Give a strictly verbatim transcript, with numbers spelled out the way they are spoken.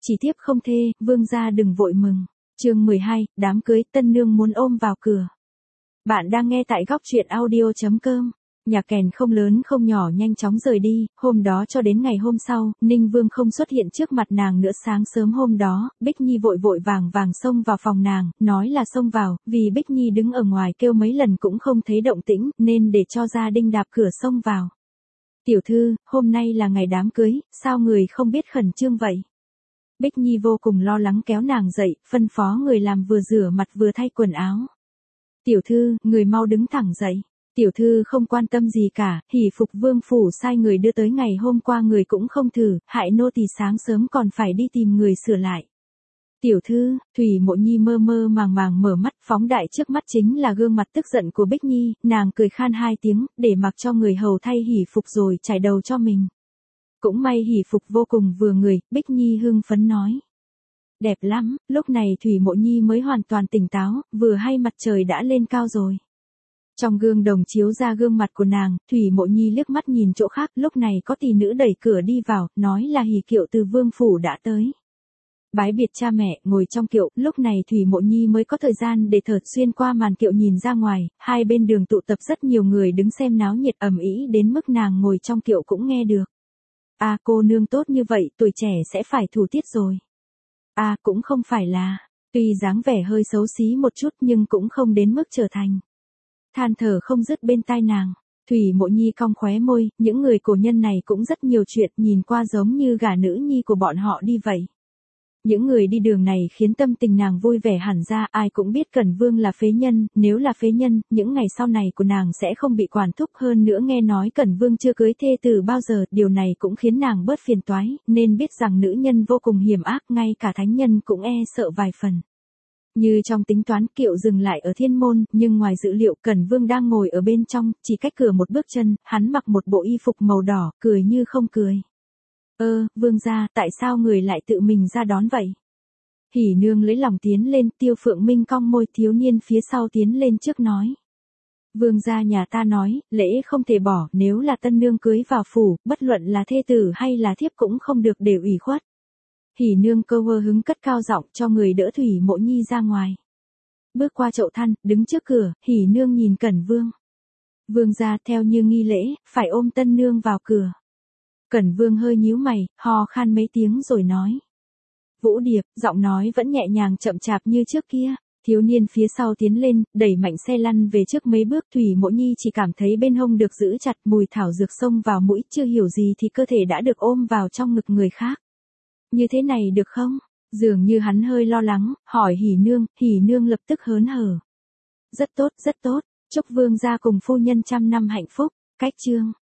Chỉ thiếp không thê, vương gia đừng vội mừng. Chương mười hai, đám cưới, tân nương muốn ôm vào cửa. Bạn đang nghe tại góc truyện audio chấm com. Nhạc kèn không lớn không nhỏ nhanh chóng rời đi, hôm đó cho đến ngày hôm sau, Ninh Vương không xuất hiện trước mặt nàng nữa. Sáng sớm hôm đó, Bích Nhi vội vội vàng vàng xông vào phòng nàng, nói là xông vào, vì Bích Nhi đứng ở ngoài kêu mấy lần cũng không thấy động tĩnh, nên để cho gia đình đạp cửa xông vào. Tiểu thư, hôm nay là ngày đám cưới, sao người không biết khẩn trương vậy? Bích Nhi vô cùng lo lắng kéo nàng dậy, phân phó người làm vừa rửa mặt vừa thay quần áo. Tiểu thư, người mau đứng thẳng dậy. Tiểu thư không quan tâm gì cả, hỷ phục vương phủ sai người đưa tới ngày hôm qua người cũng không thử, hại nô tỳ sáng sớm còn phải đi tìm người sửa lại. Tiểu thư, Thủy Mộ Nhi mơ mơ màng màng mở mắt, phóng đại trước mắt chính là gương mặt tức giận của Bích Nhi, nàng cười khan hai tiếng, để mặc cho người hầu thay hỷ phục rồi trải đầu cho mình. Cũng may hỷ phục vô cùng vừa người, Bích Nhi hưng phấn nói. Đẹp lắm, lúc này Thủy Mộ Nhi mới hoàn toàn tỉnh táo, vừa hay mặt trời đã lên cao rồi. Trong gương đồng chiếu ra gương mặt của nàng, Thủy Mộ Nhi liếc mắt nhìn chỗ khác, lúc này có tỷ nữ đẩy cửa đi vào, nói là hỷ kiệu từ vương phủ đã tới. Bái biệt cha mẹ, ngồi trong kiệu, lúc này Thủy Mộ Nhi mới có thời gian để thở xuyên qua màn kiệu nhìn ra ngoài, hai bên đường tụ tập rất nhiều người đứng xem náo nhiệt ầm ĩ đến mức nàng ngồi trong kiệu cũng nghe được. À cô nương tốt như vậy, tuổi trẻ sẽ phải thủ tiết rồi. À cũng không phải là, tuy dáng vẻ hơi xấu xí một chút nhưng cũng không đến mức trở thành. Than thở không dứt bên tai nàng, Thủy Mộ Nhi cong khóe môi, những người cổ nhân này cũng rất nhiều chuyện, nhìn qua giống như gả nữ nhi của bọn họ đi vậy. Những người đi đường này khiến tâm tình nàng vui vẻ hẳn ra, ai cũng biết Cẩn Vương là phế nhân, nếu là phế nhân, những ngày sau này của nàng sẽ không bị quản thúc, hơn nữa nghe nói Cẩn Vương chưa cưới thê từ bao giờ, điều này cũng khiến nàng bớt phiền toái, nên biết rằng nữ nhân vô cùng hiểm ác, ngay cả thánh nhân cũng e sợ vài phần. Như trong tính toán, kiệu dừng lại ở thiên môn, nhưng ngoài dự liệu Cẩn Vương đang ngồi ở bên trong, chỉ cách cửa một bước chân, hắn mặc một bộ y phục màu đỏ, cười như không cười. Ơ, vương gia, tại sao người lại tự mình ra đón vậy? Hỉ nương lấy lòng tiến lên, Tiêu Phượng Minh cong môi, thiếu niên phía sau tiến lên trước nói. Vương gia nhà ta nói, lễ không thể bỏ, nếu là tân nương cưới vào phủ, bất luận là thê tử hay là thiếp cũng không được để ủy khuất. Hỉ nương cơ hơ hứng cất cao giọng cho người đỡ Thủy Mộ Nhi ra ngoài. Bước qua chậu than, đứng trước cửa, hỉ nương nhìn Cẩn Vương. Vương gia theo như nghi lễ, phải ôm tân nương vào cửa. Cẩn Vương hơi nhíu mày, ho khan mấy tiếng rồi nói. Vũ Điệp, giọng nói vẫn nhẹ nhàng chậm chạp như trước kia. Thiếu niên phía sau tiến lên, đẩy mạnh xe lăn về trước mấy bước. Thủy Mộ Nhi chỉ cảm thấy bên hông được giữ chặt, mùi thảo dược xông vào mũi, chưa hiểu gì thì cơ thể đã được ôm vào trong ngực người khác. Như thế này được không? Dường như hắn hơi lo lắng, hỏi Hỉ nương, Hỉ nương lập tức hớn hở. Rất tốt, rất tốt, chúc vương gia cùng phu nhân trăm năm hạnh phúc. Cách chương.